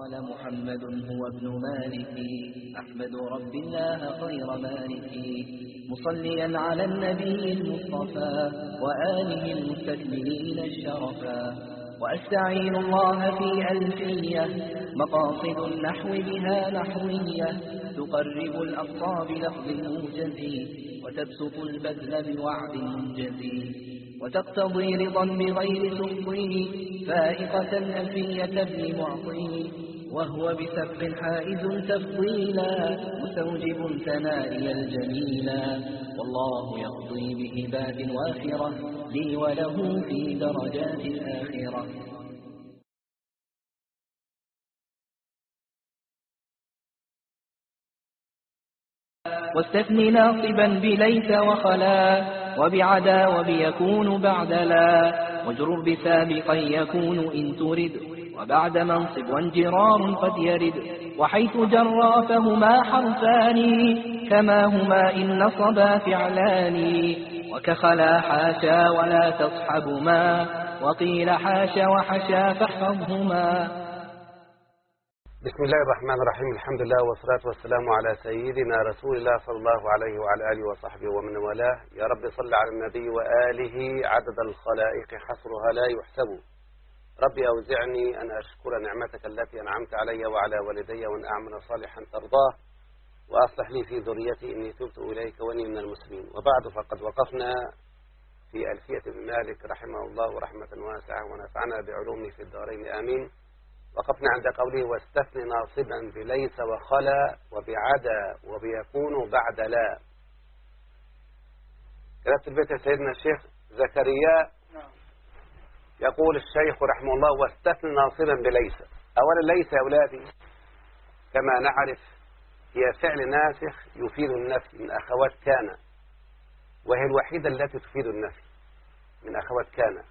قال محمد هو ابن مالك أحمد رب الله خير مالك مصليا على النبي المصطفى وآله المستكملين الشرفا وأستعين الله في ألفية مقاصد النحو بها نحوية تقرب الأقصى بلفظ موجز وتبسط البذل بوعد منجز وتقتضي رضا بغير سخط فائقة ألفية ابن معطي وهو بسبق حائز تفضيلا مستوجب ثنائي الجميلا والله يقضي بهبات وافرة لي وله في درجات الآخرة. واستثني ناصبا بليس وخلا وبعدا وبيكون بعد لا واجرر بسابقا يكون إن ترد وبعد منصب وانجرار قد يرد وحيث جرى فهما حرفان كما هما إن نصبا فعلان وكخلا حاشا ولا تصحبما وقيل حاشا وحشا فاحفظهما. بسم الله الرحمن الرحيم. الحمد لله والصلاة والسلام على سيدنا رسول الله صلى الله عليه وعلى آله وصحبه ومن والاه. يا رب صل على النبي وآله عدد الخلائق حصرها لا يحسب. ربي أوزعني أن أشكر نعمتك التي أنعمت علي وعلى والدي وأن أعمل صالحا ترضاه وأصلح لي في ذريتي إني تبت إليك وإني من المسلمين. وبعد فقد وقفنا في ألفية ابن مالك رحمه الله رحمة واسعة ونفعنا بعلومه في الدارين آمين. وقفنا عند قوله واستثني ناصبا بليس وخلا وبعدا وبيكون بعد لا. كتبت البيت يا سيدنا الشيخ زكريا يقول الشيخ رحمه الله واستثني ناصبا بليس. أولا ليس يا أولادي كما نعرف هي فعل ناسخ يفيد النفي من أخوات كان، وهي الوحيدة التي تفيد النفي من أخوات كان.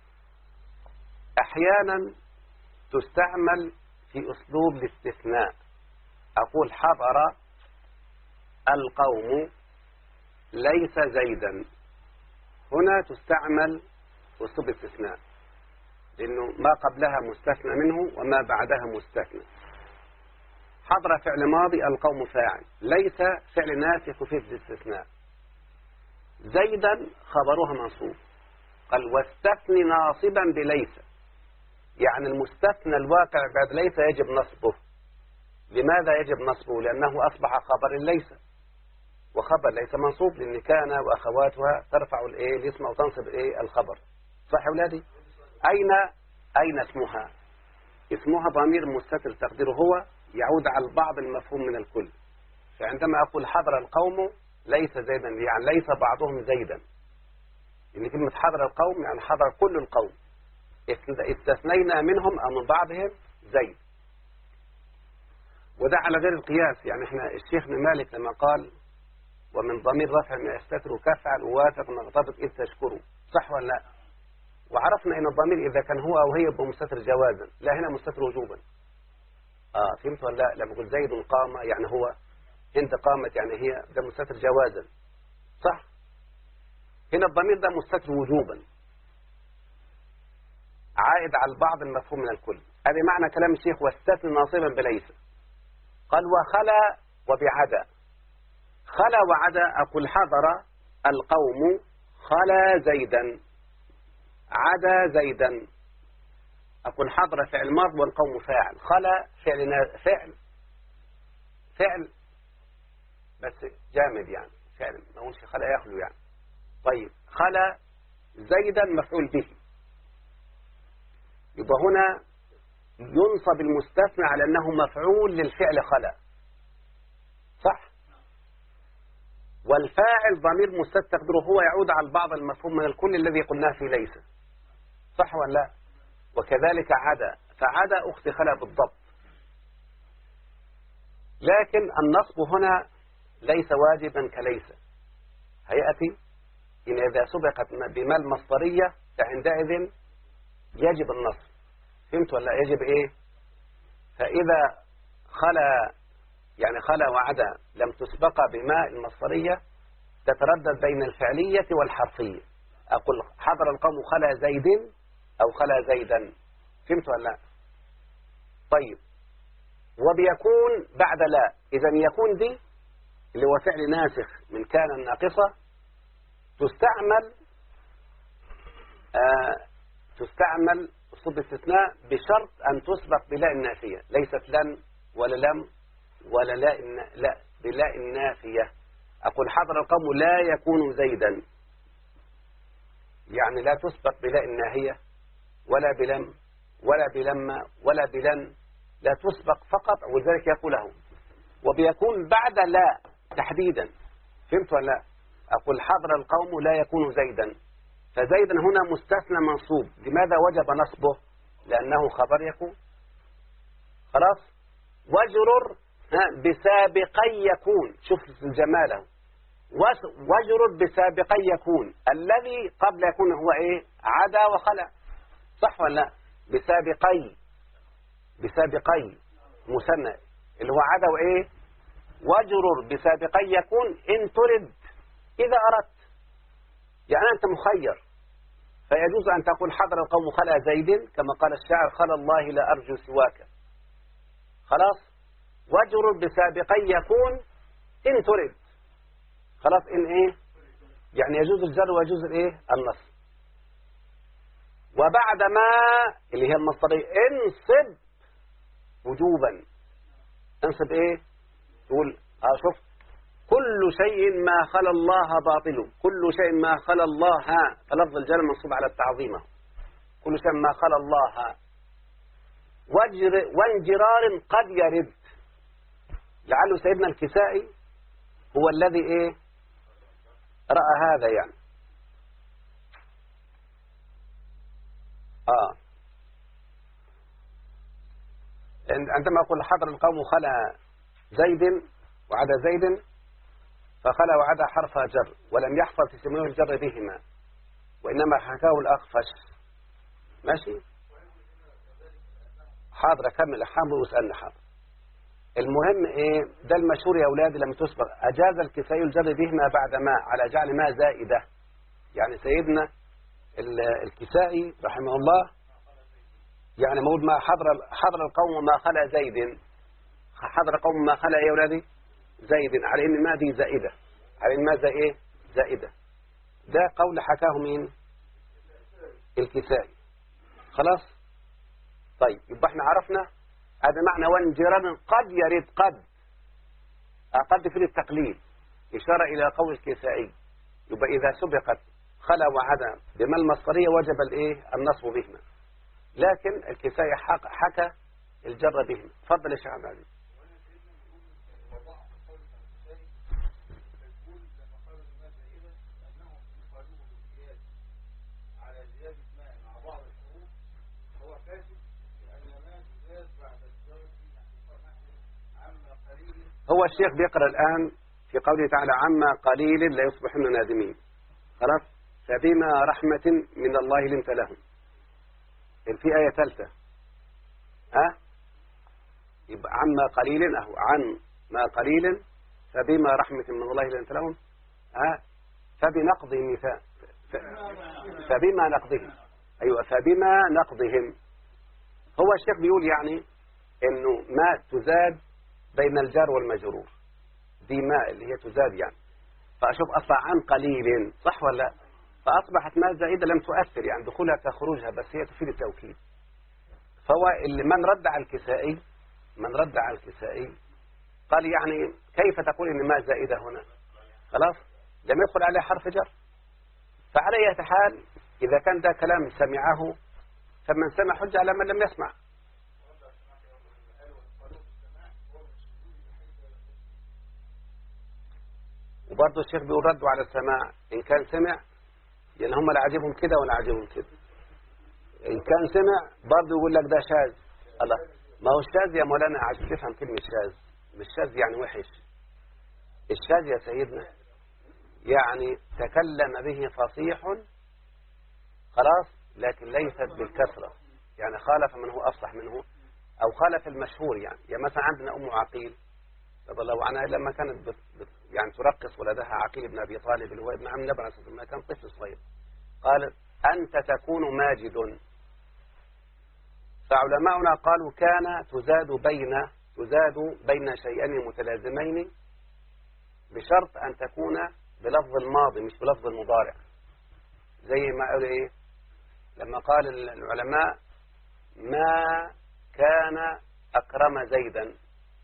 أحيانا تستعمل في أسلوب الاستثناء. أقول حضر القوم ليس زيدا. هنا تستعمل أسلوب الاستثناء لأنه ما قبلها مستثنى منه وما بعدها مستثنى. حضر فعل ماضي القوم فاعل، ليس فعل ناسخ يفيد الاستثناء. زيدا خبرها منصوب. قال واستثني ناصبا بليس، يعني المستثنى الواقع بعد ليس يجب نصبه. لماذا يجب نصبه؟ لأنه أصبح خبر ليس، وخبر ليس منصوب لأن كان وأخواتها ترفع الاسم وتنصب الخبر. صح يا أولادي؟ أين اسمها؟ اسمها ضمير مستتر تقديره هو يعود على البعض المفهوم من الكل. فعندما أقول حضر القوم ليس زيدا يعني ليس بعضهم زيدا، يعني كلمة حضر القوم يعني حضر كل القوم، استثنينا منهم أو من بعضهم زيد. وده على غير القياس. يعني احنا الشيخ ابن مالك لما قال ومن ضمير رفع ما يستتر كفعل ووافق مغتبط إذ تشكره، صح ولا لا؟ وعرفنا ان الضمير اذا كان هو او هي يبقى مستتر جوازا، لا هنا مستتر وجوبا. فهمت ولا لا؟ لما اقول زيد قام يعني هو، هند قامت يعني هي، ده مستتر جوازا، صح؟ هنا الضمير ده مستتر وجوبا عائد على البعض المفهوم من الكل. هذا معنى كلام الشيخ واستثني ناصبا بليس. قال وخلا وبعدا. خلا وعدا أقول حضر القوم خلا زيدا، عدا زيدا. أقول حضر فعل ماض والقوم فاعل، خلا فعل بس جامد يعني فعل ما هوش خلا يخلو يعني. طيب خلا زيدا مفعول به، يبقى هنا ينصب المستثنى على أنه مفعول للفعل خلا، صح؟ والفاعل ضمير مستتر تقديره هو يعود على البعض المفهوم من الكل الذي قلناه في ليس، صح ولا لا؟ وكذلك عدا، فعدا أخت خلا بالضبط. لكن النصب هنا ليس واجبا كليس. هيأتي إن إذا سبقت بما المصدرية فعندئذ يجب النصب. فهمت ولا يجب فإذا خلا يعني خلا وعدا لم تسبق بما المصدرية تتردد بين الفعلية والحرفية. أقول حضر القوم خلا زيد أو خلا زيدا. فهمت ولا لا؟ طيب وبيكون بعد لا. إذا يكون دي اللي هو فعل ناسخ من كان الناقصة تستعمل أسلوب الاستثناء بشرط أن تسبق بلاء النافية، ليست لن ولا لم ولا لا بلاء النافية. أقول حضر القوم لا يكون زيدا، يعني لا تسبق بلاء الناهية ولا بلم ولا بلما ولا بلن، لا تسبق فقط، ولذلك يقوله وبيكون بعد لا تحديدا. فهمت ولا لا؟ أقول حضر القوم لا يكون زيدا، فزيدا هنا مستثنى منصوب. لماذا وجب نصبه؟ لأنه خبر يكون. خلاص. واجرر بسابقي يكون، شوف جماله، واجرر بسابقي يكون. الذي قبل يكون هو ايه؟ عدا وخلع، صح ولا لا؟ بسابقي مثنى اللي هو عدا وايه؟ واجرر بسابقي يكون إن ترد، إذا أردت، يعني أنت مخير، فيجوز أن تقول حضر القوم خلع زيد كما قال الشاعر خلى الله لا أرجو سواك. خلاص. واجرر بسابقي يكون إن ترد، خلاص. إن إيه؟ يعني يجوز الجر ويجوز الإيه؟ النصب. وبعد ما اللي هي المصدرية انصب وجوبا. انصب إيه؟ تقول شوف كل شيء ما خلا الله باطل، كل شيء ما خلا الله، فلفظ الجر منصوب على التعظيم، كل شيء ما خلا الله. وانجرار قد يرد، لعله سيدنا الكسائي هو الذي ايه رأى هذا يعني. عندما أقول حضر القوم خلا زيد وعدا زيد، فخلا وعدا حرف جر ولم يحفظ في سموه الجر بهما، وإنما حكاه الأخفش. ماشي. حاضر أكمل حاضر واسألني حاضر. المهم إيه ده المشهور يا أولادي لم تسبق. أجاز الكسائي الجر بهما بعد ما على جعل ما زائدة. يعني سيدنا الكسائي رحمه الله يعني مقول ما حضر القوم ما خلا زيد، حضر القوم ما خلا يا أولادي زيد، على إن ما دي زائدة، على إن ماذا إيه زائدة. ده قول حكاه مين؟ الكسائي. خلاص. طيب يبقى احنا عرفنا هذا معنى وانجرار قد يرد. قد في التقليل إشارة إلى قول الكسائي. يبقى إذا سبقت خلا وعدا بما المصدرية وجب الايه النصب بهما، لكن الكسائي حكى الجر بهما. تفضل يا شيخ عبد العزيز. هو الشيخ بيقرأ الآن في قوله تعالى عما قليل لا يصبحن نادمين. خلاص. فبما رحمة من الله لنت لهم. في آية ثالثة يبقى عما قليل عن ما قليل فبما رحمة من الله لنت لهم فبنقضهم فبما نقضهم. أيوة فبما نقضهم. هو الشيخ بيقول يعني إنه ما تزاد بين الجار والمجرور، دي ما اللي هي تزاد يعني. فأشوف أصلا عن قليل، صح ولا لا؟ فأصبحت ما زائدة لم تؤثر يعني دخولها كخروجها، بس هي تفيد التوكيد. فهو اللي من رد على الكسائي قال يعني كيف تقول إن ما زائدة هنا؟ خلاص لم يدخل عليه حرف جر. فعلى أي حال إذا كان ده كلام سمعه فمن سمع حجة على من لم يسمع. وبرضه الشيخ بيقول ردوا على السماع إن كان سمع، يعني هم لا عجبهم كده ولا عجبهم كده. إن كان سمع برضه يقول لك ده شاذ. الله، ما هو الشاذ يا مولانا عشان تفهم كلمة شاذ، مش شاذ يعني وحش. الشاذ يا سيدنا يعني تكلم به فصيح خلاص لكن ليست بالكثرة، يعني خالف من هو أفصح منه أو خالف المشهور. يعني مثلا عندنا أم عقيل رضي الله عنها لما كانت يعني ترقص ولدها عقيل بن أبي طالب اللي هو ابن عم النبي عليه الصلاة والسلام، كان طفل صغير، قالت أنت تكون ماجد. فعلماؤنا قالوا كان تزاد بين تزاد بين شيئين متلازمين بشرط أن تكون بلفظ الماضي مش بلفظ المضارع. زي ما قالوا إيه لما قال العلماء ما كان أكرم زيدا،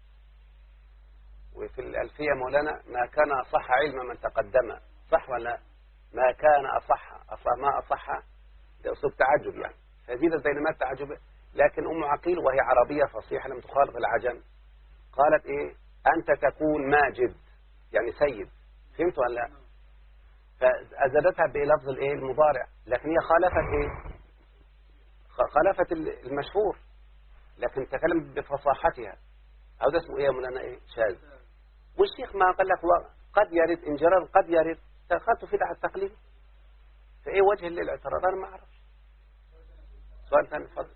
وفي الألفية مولانا ما كان أصح علم من تقدم، صح ولا؟ ما كان أصح ما أصح ده أسلوب تعجب يعني، فزيدت بين ما التعجب. لكن أم عقيل وهي عربية فصيحة لم تخالط العجم قالت إيه أنت تكون ماجد يعني سيد، فهمت ولا لا؟ فأزدتها بلفظ الإيه المضارع، لكن هي خالفت إيه خالفت المشهور، لكن تكلم بفصاحتها. هذا اسمه إيه مولانا إيه شاذ. والشيخ ما قال لك قد يرد انجرار قد يرد، دخلت في التقليد في أي وجه للاعتراض أنا ما أعرف. سؤال ثاني تفضل.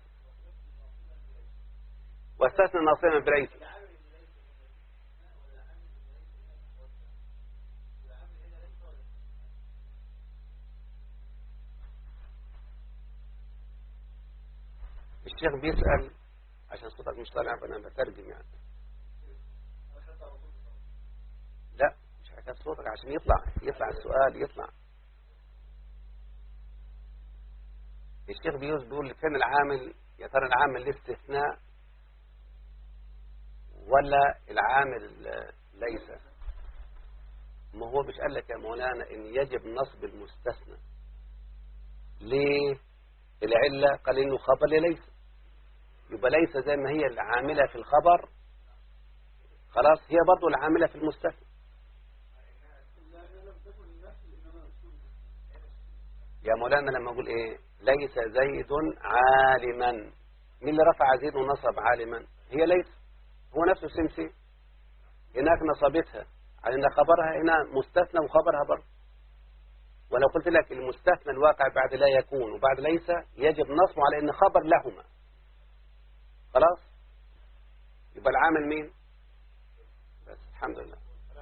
واستثنى ناصيا بريس. الشيخ بيسأل عشان صوتك مش طالع فأنا بترجم يعني. لا مش حكاية صوتك عشان يطلع السؤال يطلع. الشيخ بيقول فين العامل، يا ترى العامل الاستثناء ولا العامل ليس؟ ما هو مش قال لك يا مولانا ان يجب نصب المستثنى ليه؟ العلة قال انه خبر ليس، يبقى ليس زي ما هي العاملة في الخبر خلاص هي برضو العاملة في المستثنى. يا مولانا لما أقول إيه ليس زيد عالما، مين اللي رفع زيد ونصب عالما؟ هي ليس، هو نفسه سمسي هناك نصبتها على أن خبرها هنا مستثنى وخبرها برضه. ولو قلت لك المستثنى الواقع بعد لا يكون وبعد ليس يجب نصبه على أن خبر لهما خلاص، يبقى العامل مين؟ بس الحمد لله.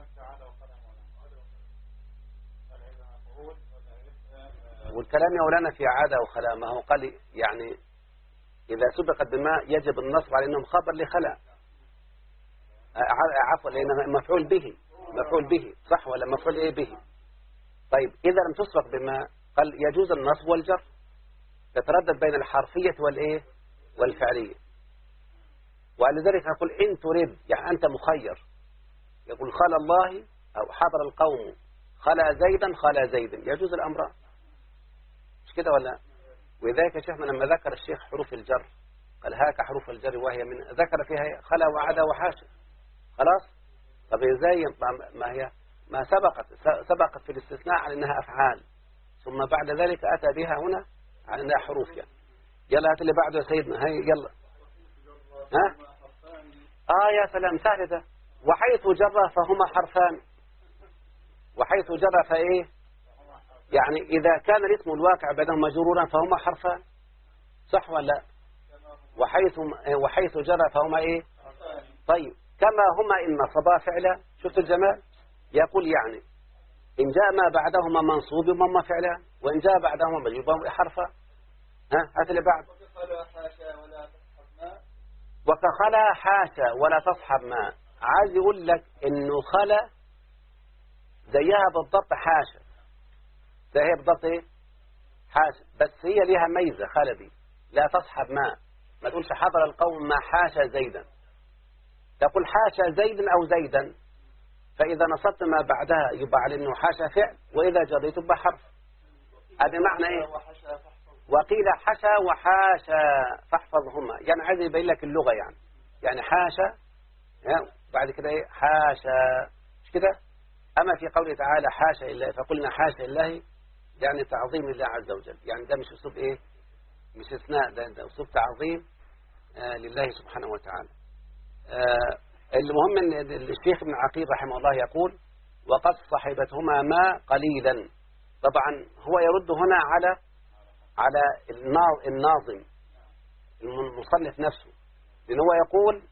والكلام يا مولانا في عادة وخلاء، ما هو قال يعني إذا سبقت بما يجب النصب على أنهم خبر لخلاء، عفوا لأنه مفعول به صح ولا مفعول إيه به؟ طيب إذا لم تسبق بما قال يجوز النصب والجر، تتردد بين الحرفية والإيه والفعلية. ولذلك أقول إن تريد يعني أنت مخير، يقول خلا الله أو حضر القوم خلا زيدا يجوز الأمر مش كده ولا؟ وذلك شيخنا لما ذكر الشيخ حروف الجر قال هاك حروف الجر وهي من ذكر فيها خلا وعدا وحاشا خلاص. طب ازاي ما سبقت في الاستثناء على انها افعال، ثم بعد ذلك اتى بها هنا على انها حروف يعني. يلا هات اللي بعده يا سيدنا، هاي يلا. ها يا سلام سهل ده. وحيث جر فهما حرفان، وحيث جر فايه يعني إذا كان الاسم الواقع بينهم مجرورا فهما حرفان صح ولا؟ وحيث جرى فهما إيه؟ طيب كما هما إن نصبا فعلا، شفت الجمال؟ يقول يعني إن جاء ما بعدهما منصوب وما فعلا، وإن جاء بعدهما مجرور حرفا. هات اللي بعد. وكخلا حاشا ولا تصحب ما، عايز يقول لك إنه خلا زيها بالضبط حاشا، ده هي بالضبط ايه حاشا، بس هي ليها ميزة خالدي لا تصحب ما تقولش حضر القوم ما حاشا زيدا، تقول حاشا زيدا أو زيدا، فإذا نصبت ما بعدها يبقى على أنه حاشا فعل، وإذا جريت يبقى حرف. هذا معنى إيه؟ وقيل حشا وحاشا فاحفظهما، يعني عايز يبين لك اللغة يعني حاشا بعد كده إيه حاشا مش كده. أما في قوله تعالى حاشا لله فقلنا حاشا لله يعني تعظيم لله عز وجل، يعني ده مش أسلوب إيه مش إثناء، ده أسلوب تعظيم لله سبحانه وتعالى. المهم أن الشيخ ابن عقيل رحمه الله يقول وقد صحبتهما ما قليلا. طبعا هو يرد هنا على الناظم المصنف نفسه، لأن هو يقول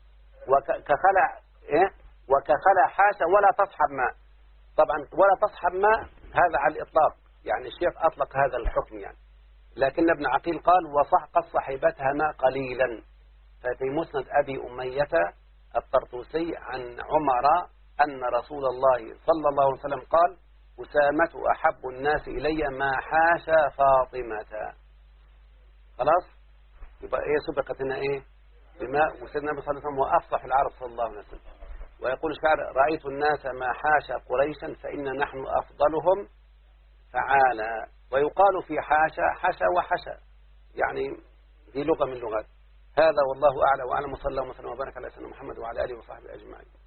وكخلع حاشا ولا تصحب ما. طبعا ولا تصحب ما هذا على الإطلاق، يعني الشيخ أطلق هذا الحكم يعني، لكن ابن عقيل قال قد صحبتها ما قليلا. ففي مسند أبي أمية الطرطوسي عن عمر أن رسول الله صلى الله عليه وسلم قال: أسامة أحب الناس إلي ما حاشا فاطمة. خلاص، يبقى إيه سبقت هنا إيه بما. وسيدنا النبي صلى الله عليه وسلم هو أفصح العرب صلى الله عليه وسلم. ويقول الشاعر: رأيت الناس ما حاشا قريشا فإن نحن أفضلهم فعالا. ويقال في حاشا حشا وحشا، يعني دي لغة من لغات. هذا والله أعلى وأعلم، وصلى الله وسلم وبارك على سيدنا محمد وعلى آله وصحبه أجمعين.